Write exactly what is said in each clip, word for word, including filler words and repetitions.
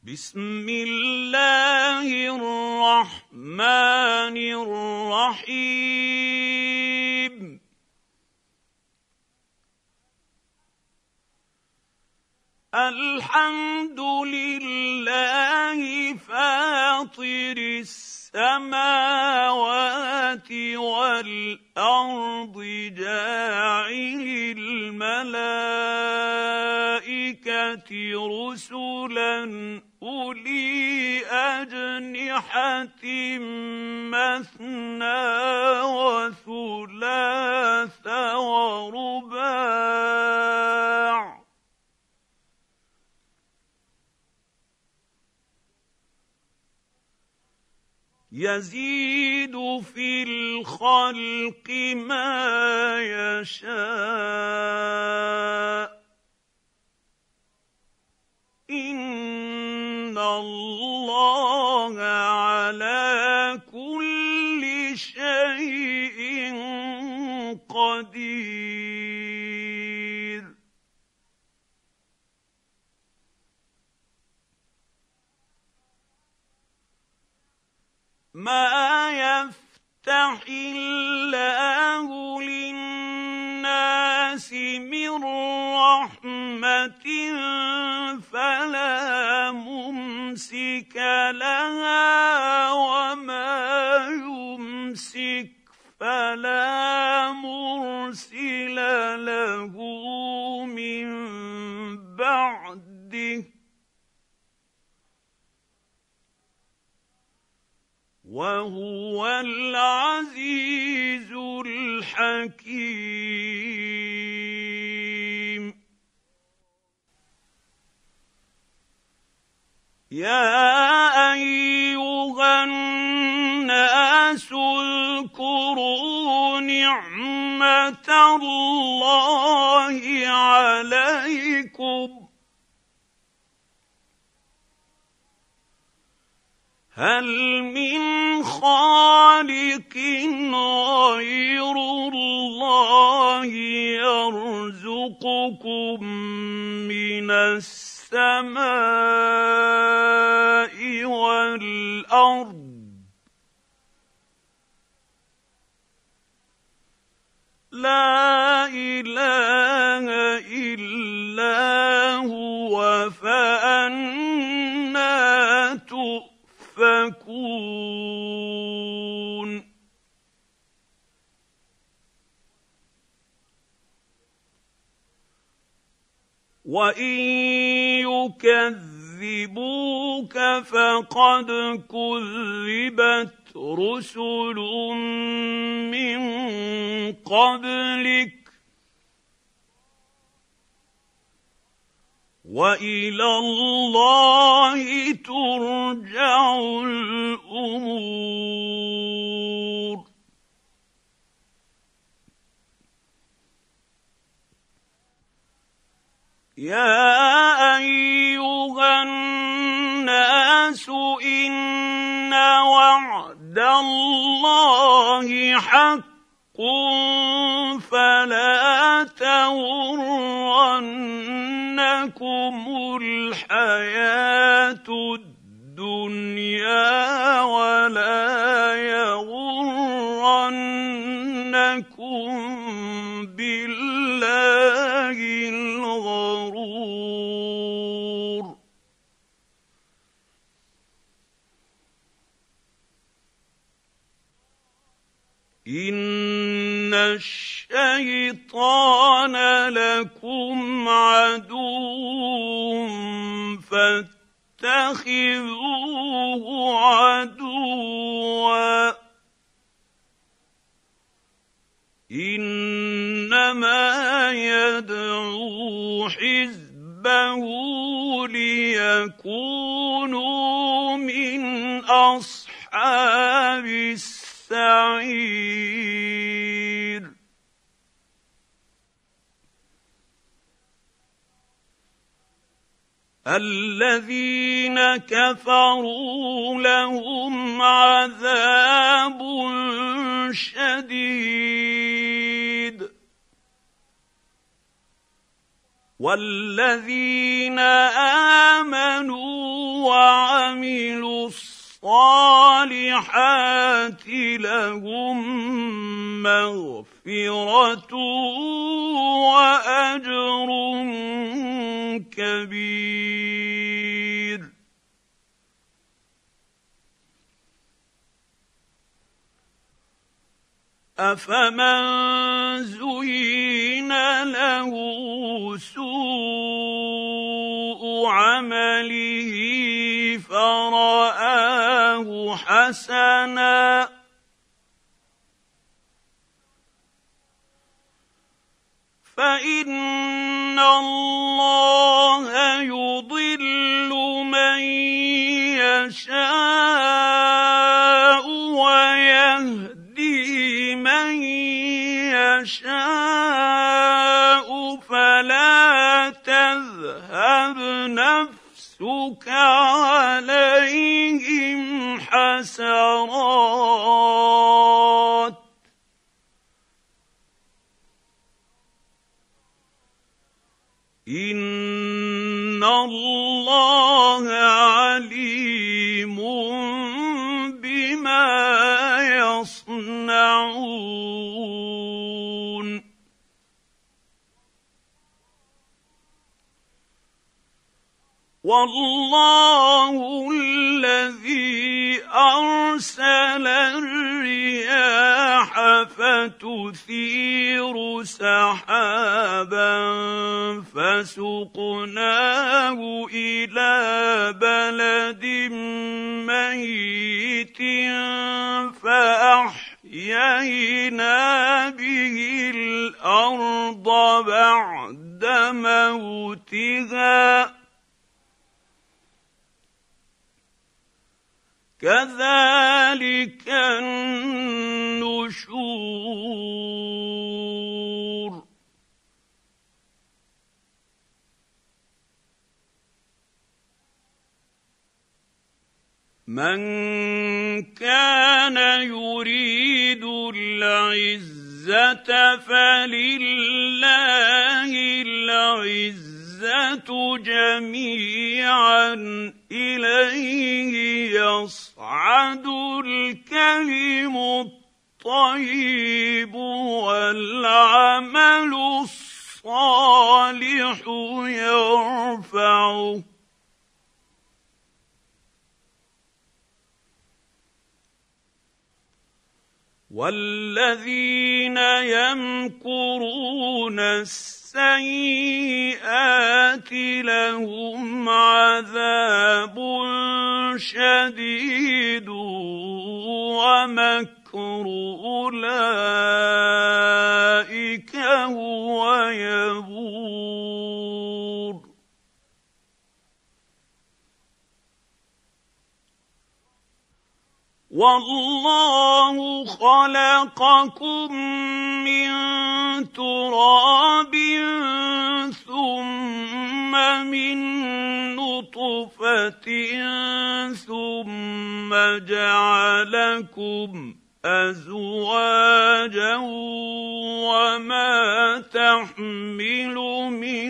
بسم الله الرحمن الرحيم الحمد لله فاطر السماوات والأرض جاعل الملائكة رسلا أولي أجنحة مثنى وثلاث ورباع يزيد في الخلق ما يشاء إن الله على كل شيء قدير ما يفتح الله للناس من رحمة فلا ممسك لها وما يمسك فلا مرسل له من بعده وهو العزيز الحكيم يا أيها الناس اذكروا نعمة الله عليكم هل من خالق غير الله يرزقكم من السماء والأرض لا إله إلا هو فأنى تؤفكون وإن يكذبوك فقد كذبت رسل من قبلك وإلى الله ترجع الأمور يا أيها الناس إن وعد الله حق فلا تغرنكم الحياة الدنيا ولا يغرنكم بالله الغرور إن الشيطان لكم عدو فاتخذوه عدوا إنما يدعو حزبه ليكونوا من أصحاب السعير الذين كفروا لهم عذاب شديد والذين آمنوا لهم مغفرة وأجر كبير. أفمن زين له سوء عمله فرآه حسنا فإن الله يضل من يشاء ويهدي من يشاء فلا تذهب نفسك عليهم حسرات إن الله عليم بما يصنعون. والله الذي أرسل الرياح فتثير سحابا فسقناه إلى بلد ميت فأحيينا به الأرض بعد موتها كذلك النشور. من كان يريد العزة فلله العزة جميعا إليه يصعد الكلم الطيب والعمل الصالح يرفعه والذين يمكرون السيئات لهم عذاب شديد ومكر أولئك هو يبور. والله خلقكم من تراب ثم من نطفة ثم جعلكم أزواجا وما تحمل من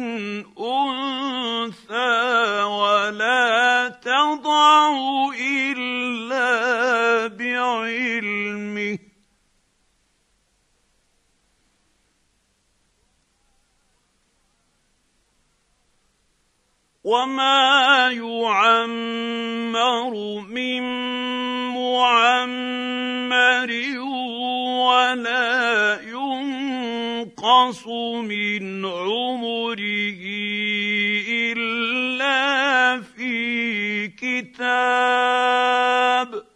أنثى ولا تضع إلا بعلمه وما يعمر من معمر ولا ينقص من عمره إلا في كتاب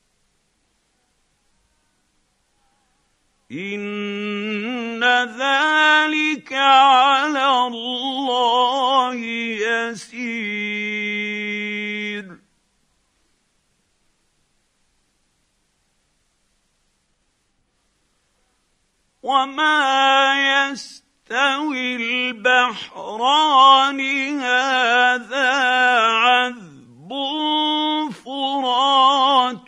إن ذلك على الله يسير. وما يستوي البحران هذا عذب فرات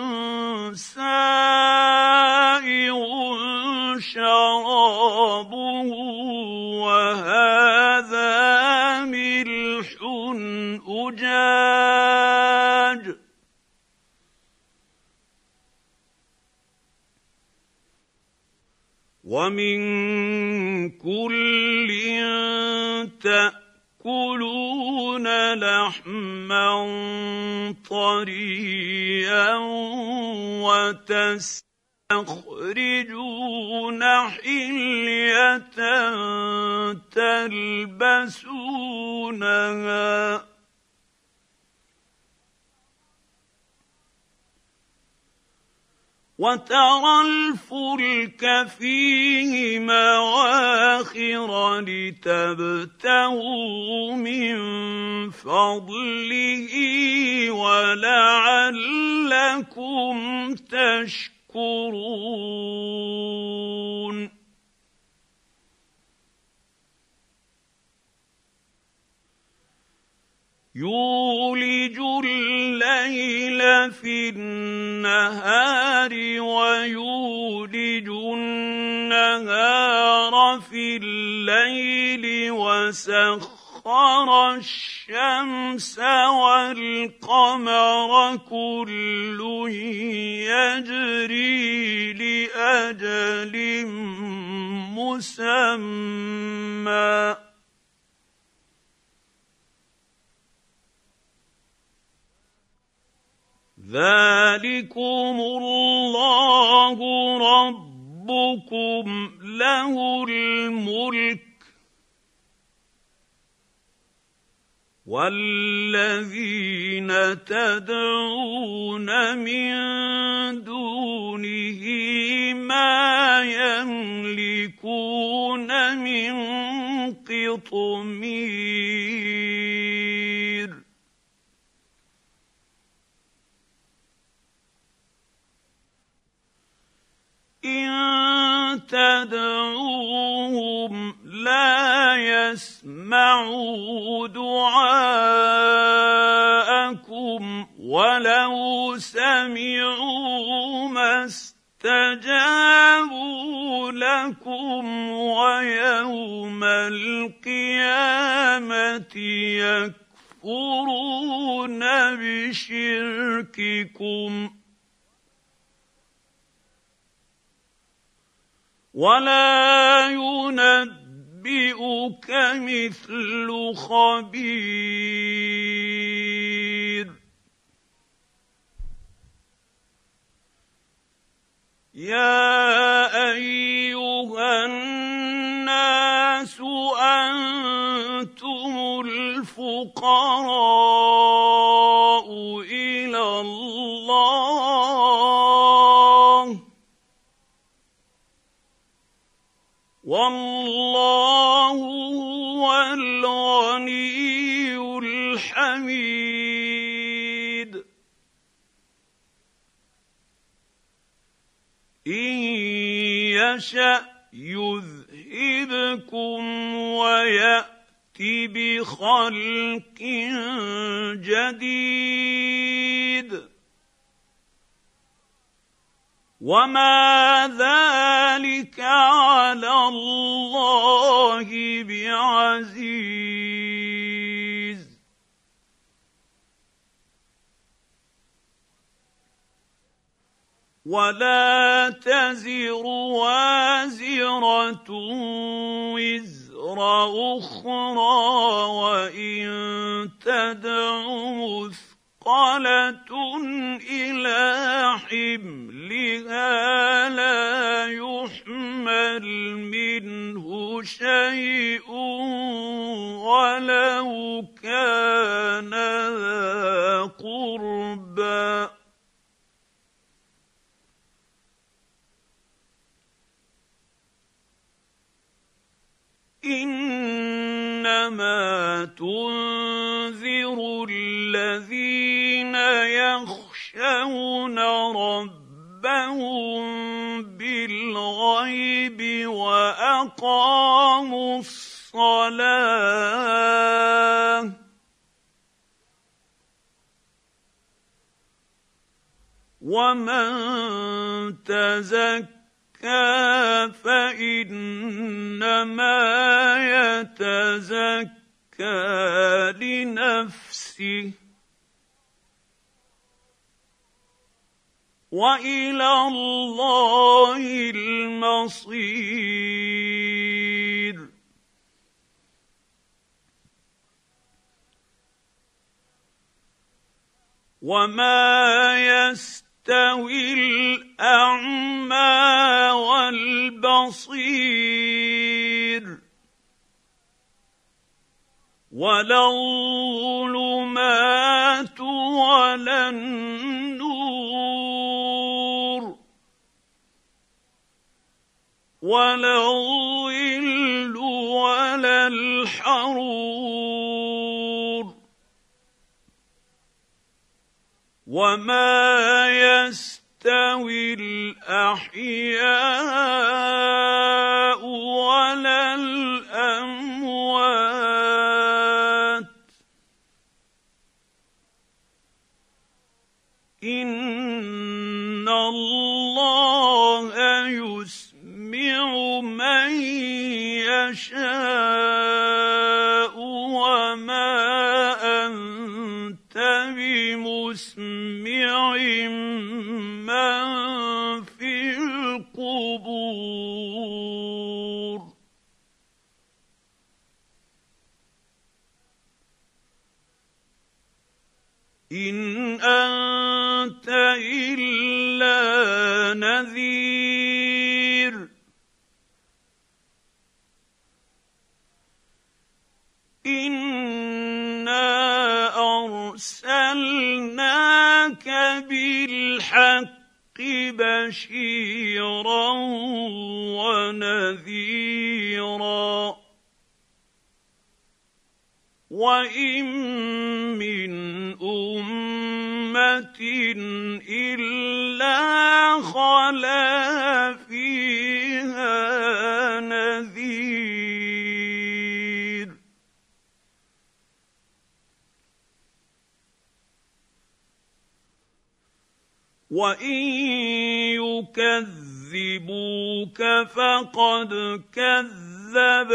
سائغ شرابه وهذا ملح أجاج ومن كل تأكلون لحما طريا وتستخرجون حلية تلبسونها وترى الفلك فيه مواخر لتبتغوا من فضله ولعلكم تشكرون يولج الليل في النهار ويولج النهار في الليل وسخر الشمس والقمر كل يجري لأجل مسمى ذلكم الله ربكم له الملك والذين تدعون من دونه ما يملكون من قطمير إن تدعوهم لا يسمعوا دعاءكم ولو سمعوا ما استجابوا لكم ويوم القيامة يكفرون بشرككم ولا ينبئك مثل خبير يا أيها الناس أنتم الفقراء إلى الله والله هو الغني الحميد إن يشأ يذهبكم ويأت بخلق جديد وما ذلك على الله بعزيز ولا تزر وازرة وزر أخرى وإن تدع مثقلة إلى حملها لا يحمل منه شيء ولو كان ذا قربى إنما تنذر الذين يخشون ربهم بالغيب وأقاموا الصلاة ومن تزكى فإنما يتزكى لنفسه والى الله المصير. وما يستوي الاعمى والبصير ولا الظلمات ولا النور ولا الظل ولا الحرور وما يستوي الأحياء ولا الأموات إن الله يسمع من يشاء وما أنت بمسمع من في القبور. إن أنت إلا نذير إنا أرسلناك بالحق بشيرا ونذيرا وإن من أمة إلا خلا فيها نذير. وإن يكذبوك فقد كذب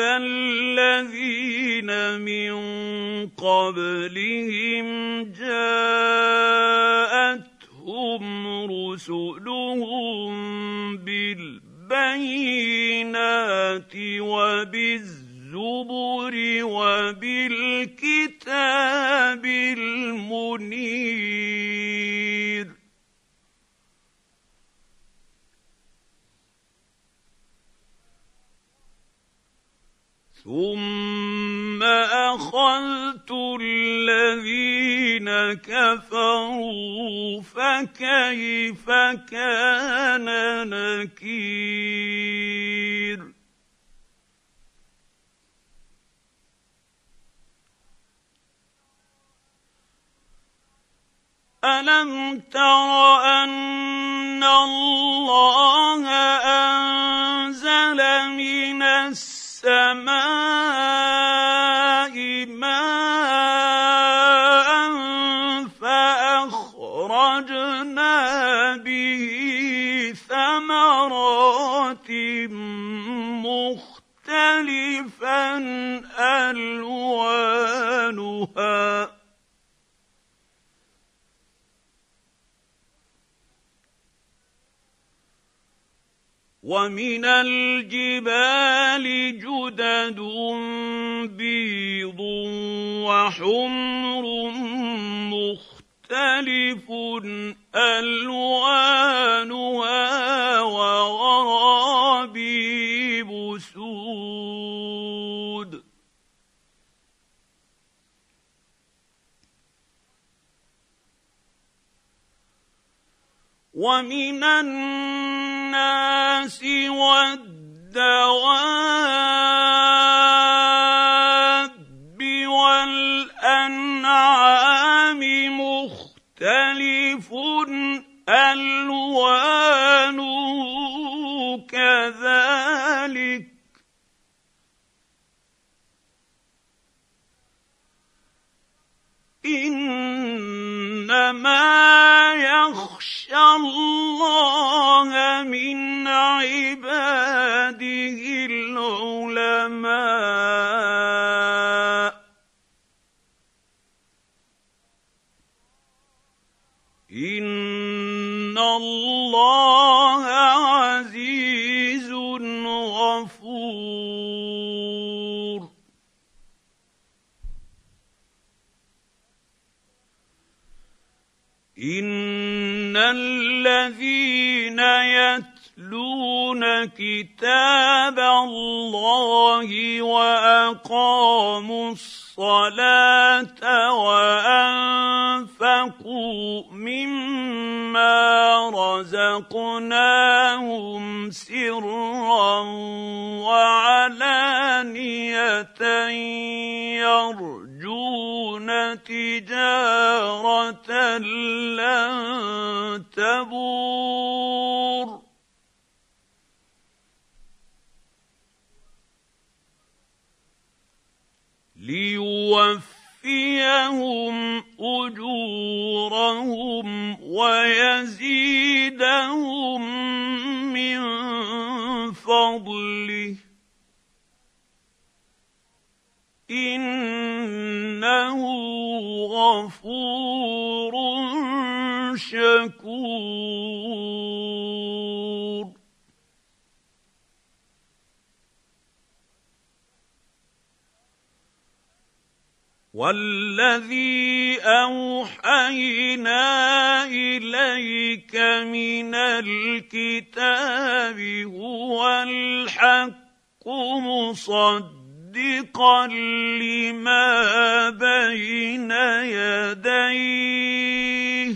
الذين من قبلهم جاءتهم رسلهم بالبينات وبالزبر وبالكتاب المنير ثم أخذت الذين كفروا فكيف كان نكير. ألم تر أن الله أنزل من السماء ماء فأخرجنا به ثمرات مختلفا ألوانها ومن الجبال جدد بيض وحمر مختلف ألوانها وغرابيب سود ومن الناس والدواب والأنعام مختلف ألوانه كذلك إنما يخشى الله من عباده العلماء إن إِنَّ اللَّهَ عَزِيزٌ غَفُورٌ. إِنَّ الَّذِينَ يَتْلُونَ كِتَابَ اللَّهِ وَأَقَامُوا الصَّلَاةَ وَأَنفَقُوا مِمَّا رَزَقْنَاهُمْ سِرًّا وَعَلَانِيَةً يَرْجُونَ تِجَارَةً لَّن تَبُورَ لِيُوَفِّيَهُمْ أُجُورَهُمْ وَيَزِيدَهُم مِّن فَضْلِهِ إِنَّهُ غَفُورٌ شَكُورٌ. وَالَّذِي أَوْحَيْنَا إِلَيْكَ مِنَ الْكِتَابِ هُوَ الْحَقُّ مُصَدِّقًا لِّمَا بَيْنَ يَدَيْهِ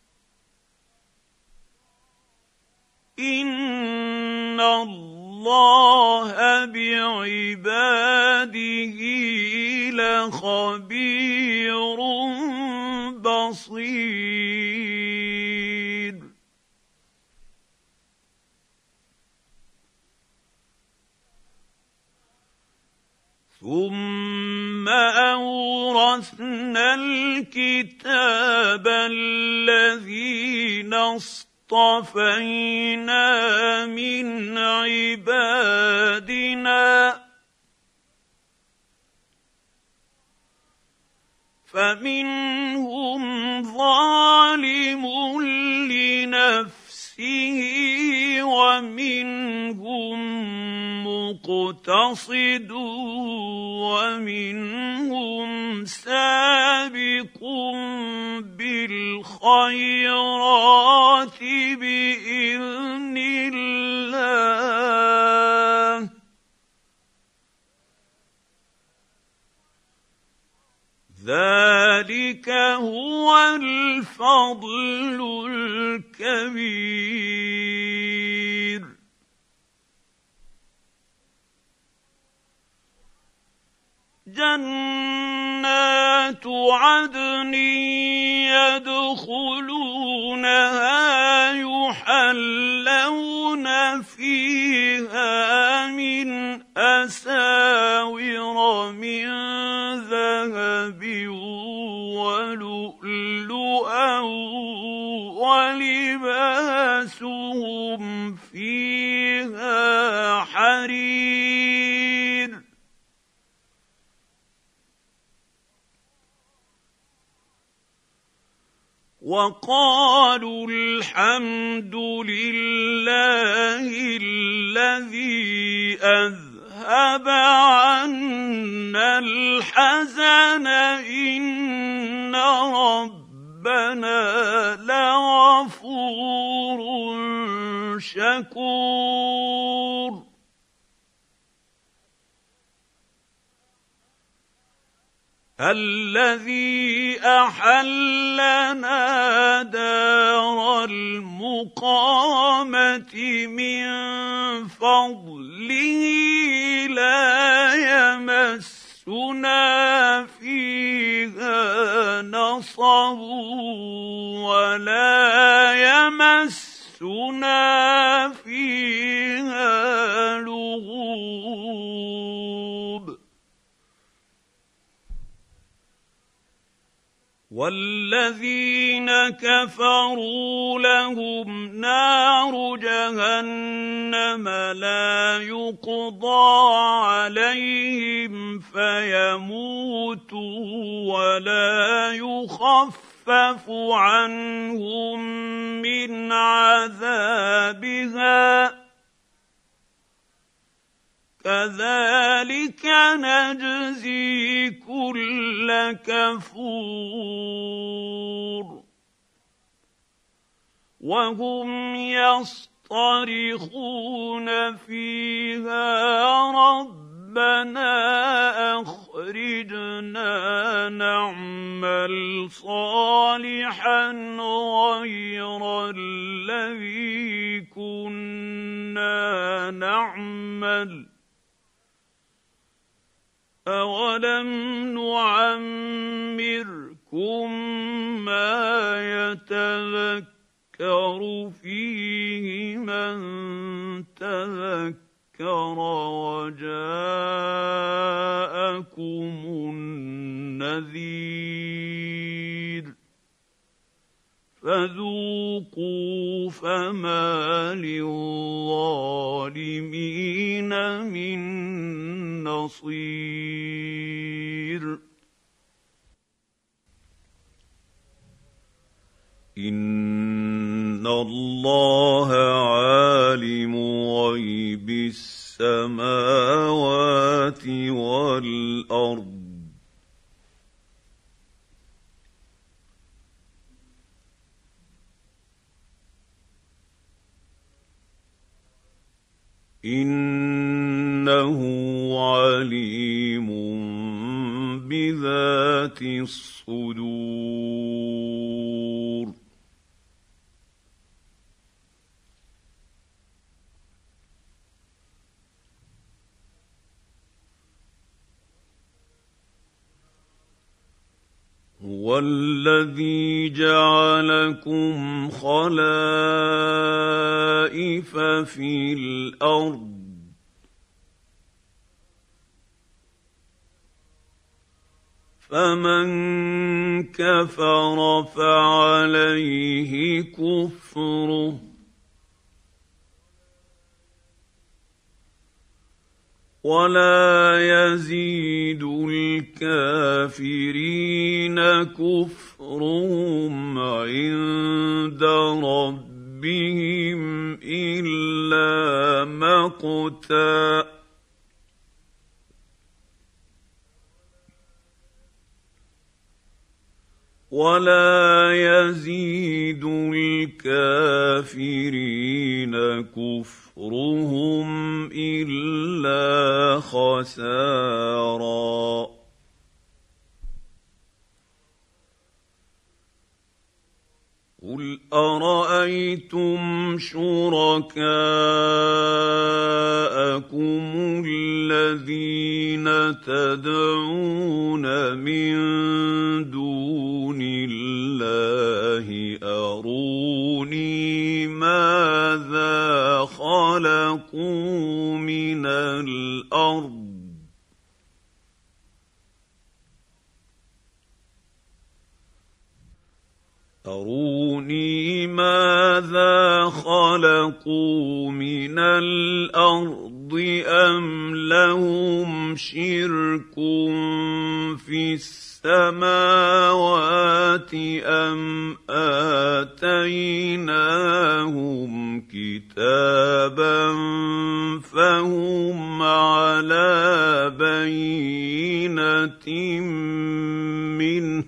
إِنَّ اللَّهَ بِعِبَادِهِ لَخَبِيرٌ بَصِيرٌ. ثُمَّ أَوْرَثْنَا الْكِتَابَ الَّذِينَ اصْطَفَيْنَا مِنْ عِبَادِنَا فَمِنْهُمْ ظَالِمٌ لِّنَفْسِهِ وَمِنْهُم مُّقْتَصِدٌ وَمِنْهُمْ سَابِقٌ بِالْخَيْرَاتِ بِإِذْنِ اللَّهِ ذَلِكَ هُوَ الْفَضْلُ الْكَبِيرُ. جَنَّاتُ عَدْنٍ يَدْخُلُونَهَا يُحَلَّوْنَ فِيهَا مِنْ أَسَاوِرَ مِنْ ذَهَبٍ وَلُؤْلُؤًا وَلِبَاسُهُمْ فِيهَا حَرِيرٌ. وَقَالُوا الْحَمْدُ لِلَّهِ الَّذِي أَذْهَبَ عَنَّا الْحَزَنَ إِنَّ رَبَّنَا لَغَفُورٌ شَكُورٌ. الَّذِي أَحَلَّنَا دَارَ الْمُقَامَةِ مِنْ فَضْلِهِ لَا يَمَسُّنَا فِيهَا نَصَبٌ وَلَا يَمَسُّنَا فِيهَا لُغُوبٌ. وَالَّذِينَ كَفَرُوا لَهُمْ نَارُ جَهَنَّمَ لَا يُقْضَىٰ عَلَيْهِمْ فَيَمُوتُوا وَلَا يُخَفَّفُ يخفف عنهم من عذابها كذلك نجزي كل كفور وهم يصطرخون فيها ربنا أخرجنا نعمل صالحا غير الذي كنا نعمل أولم نعمركم ما يتذكر فيه من تذكر وجاءكم النذير فذوقوا فما للظالمين من نصير إن الله عالم غيب السماوات والأرض إنه عليم بذات الصدور هو الذي جعلكم خلائف في الأرض فمن كفر فعليه كفره ولا يزيد الكافرين كفرهم عند ربهم إلا مقتا ولا يزيد الكافرين كفرهم إلا خسارا قل أرأيتم شركاءكم الذين تدعون من دون الله أروني ماذا خلقوا من الأرض أروني ماذا خلقوا من الأرض أم لهم شرك في السماوات أم آتيناهم كتابا فهم على بينة منه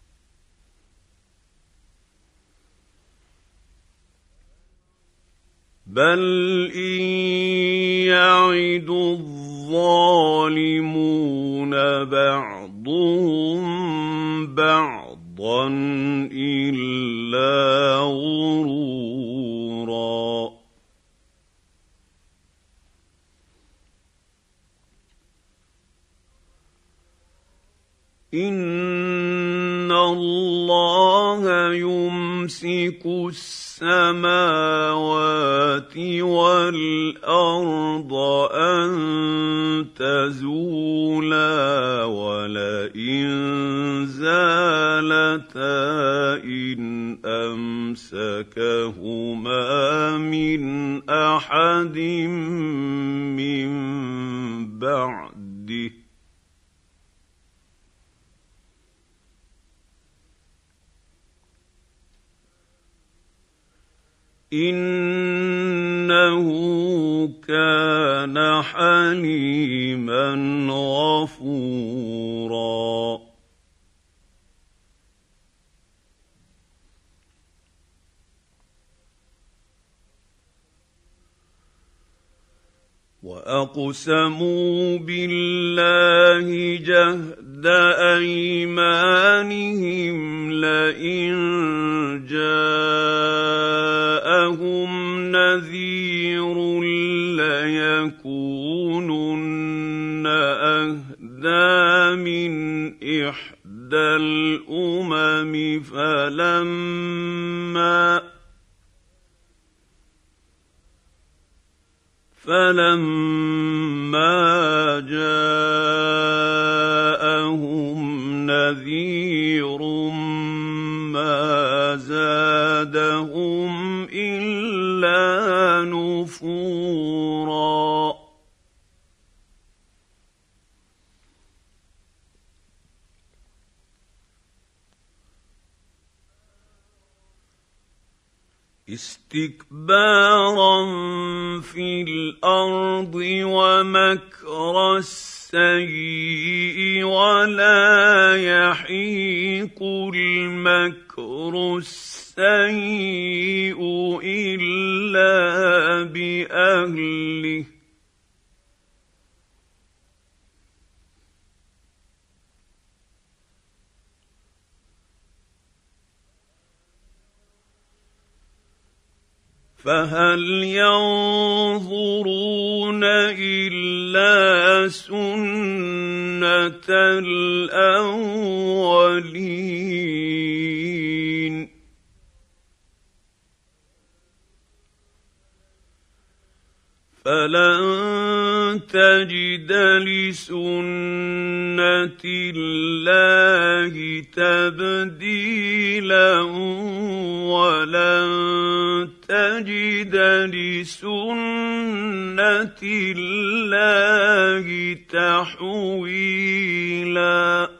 بل إن يعد الظالمون بعضهم بعضا إلا غرورا إن الله يمسك السماوات والأرض أن تزولا ولئن زالتا إن أمسكهما من أحد من بعده ۚ إِنَّهُ كَانَ حَلِيمًا غَفُورًا. وَأَقْسَمُوا بِاللَّهِ جَهْدَ أَيْمَانِهِمْ لَئِن جَاءَهُمْ نَذِيرٌ لَّيَكُونُنَّ أَهْدَىٰ مِنْ إِحْدَى الْأُمَمِ فَلَمَّا فَلَمَّا جَاءَهُمْ نَذِيرٌ مَّا زَادَهُمْ إِلَّا نُفُورًا. اسْتِكْبَارًا فِي الْأَرْضِ وَمَكْرَ السَّيِّئِ وَلَا يَحِيقُ الْمَكْرُ السَّيِّئُ إِلَّا بِأَهْلِهِ ۚ فَهَلْ يَنظُرُونَ إِلَّا سُنَّتَ الْأَوَّلِينَ فَلَن تَجِدَ لِسُنَّةِ اللَّهِ تَبْدِيلًا وَلَن تَجِدَ لِسُنَّةِ اللَّهِ تَحْوِيلًا.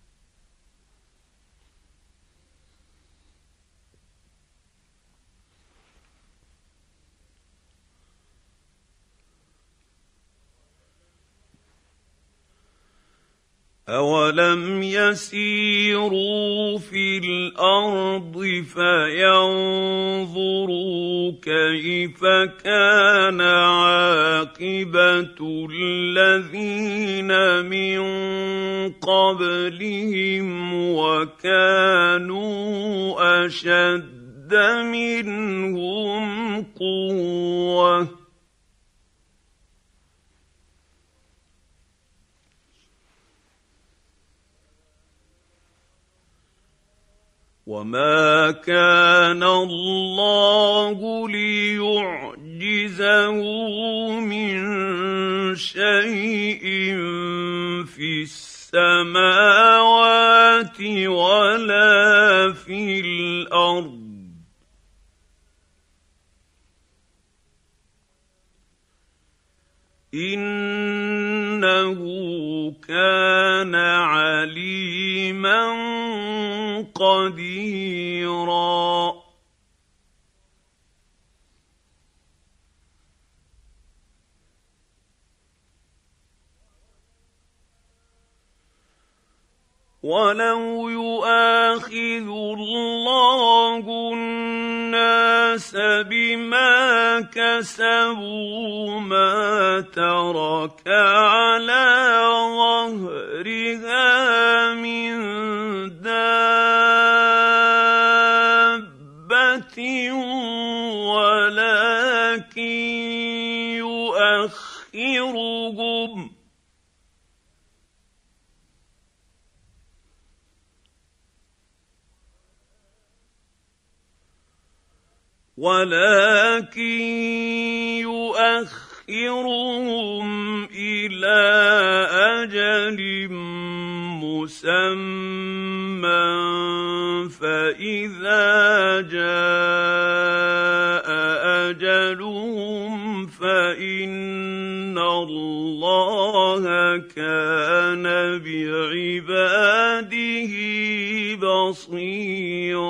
أَوَلَمْ يَسِيرُوا فِي الْأَرْضِ فَيَنظُرُوا كَيْفَ كَانَ عَاقِبَةُ الَّذِينَ مِن قَبْلِهِمْ وَكَانُوا أَشَدَّ مِنْهُمْ قُوَّةً وَمَا كَانَ اللَّهُ لِيُعْجِزَهُ مِن شَيْءٍ فِي السَّمَاوَاتِ وَلَا فِي الْأَرْضِ ۚ إِنَّهُ كَانَ عَلِيمًا قَدِيرًا. وَلَوْ يُؤَاخِذُ اللَّهُ النَّاسَ بِمَا كَسَبُوا مَا تَرَكَ عَلَىٰ ظَهْرِهَا مِن دَابَّةٍ وَلَٰكِن يُؤَخِّرُهُمْ ولكن يؤخرهم إلى أجل مسمى فإذا جاء أجلهم فإن الله كان بعباده بصيرا.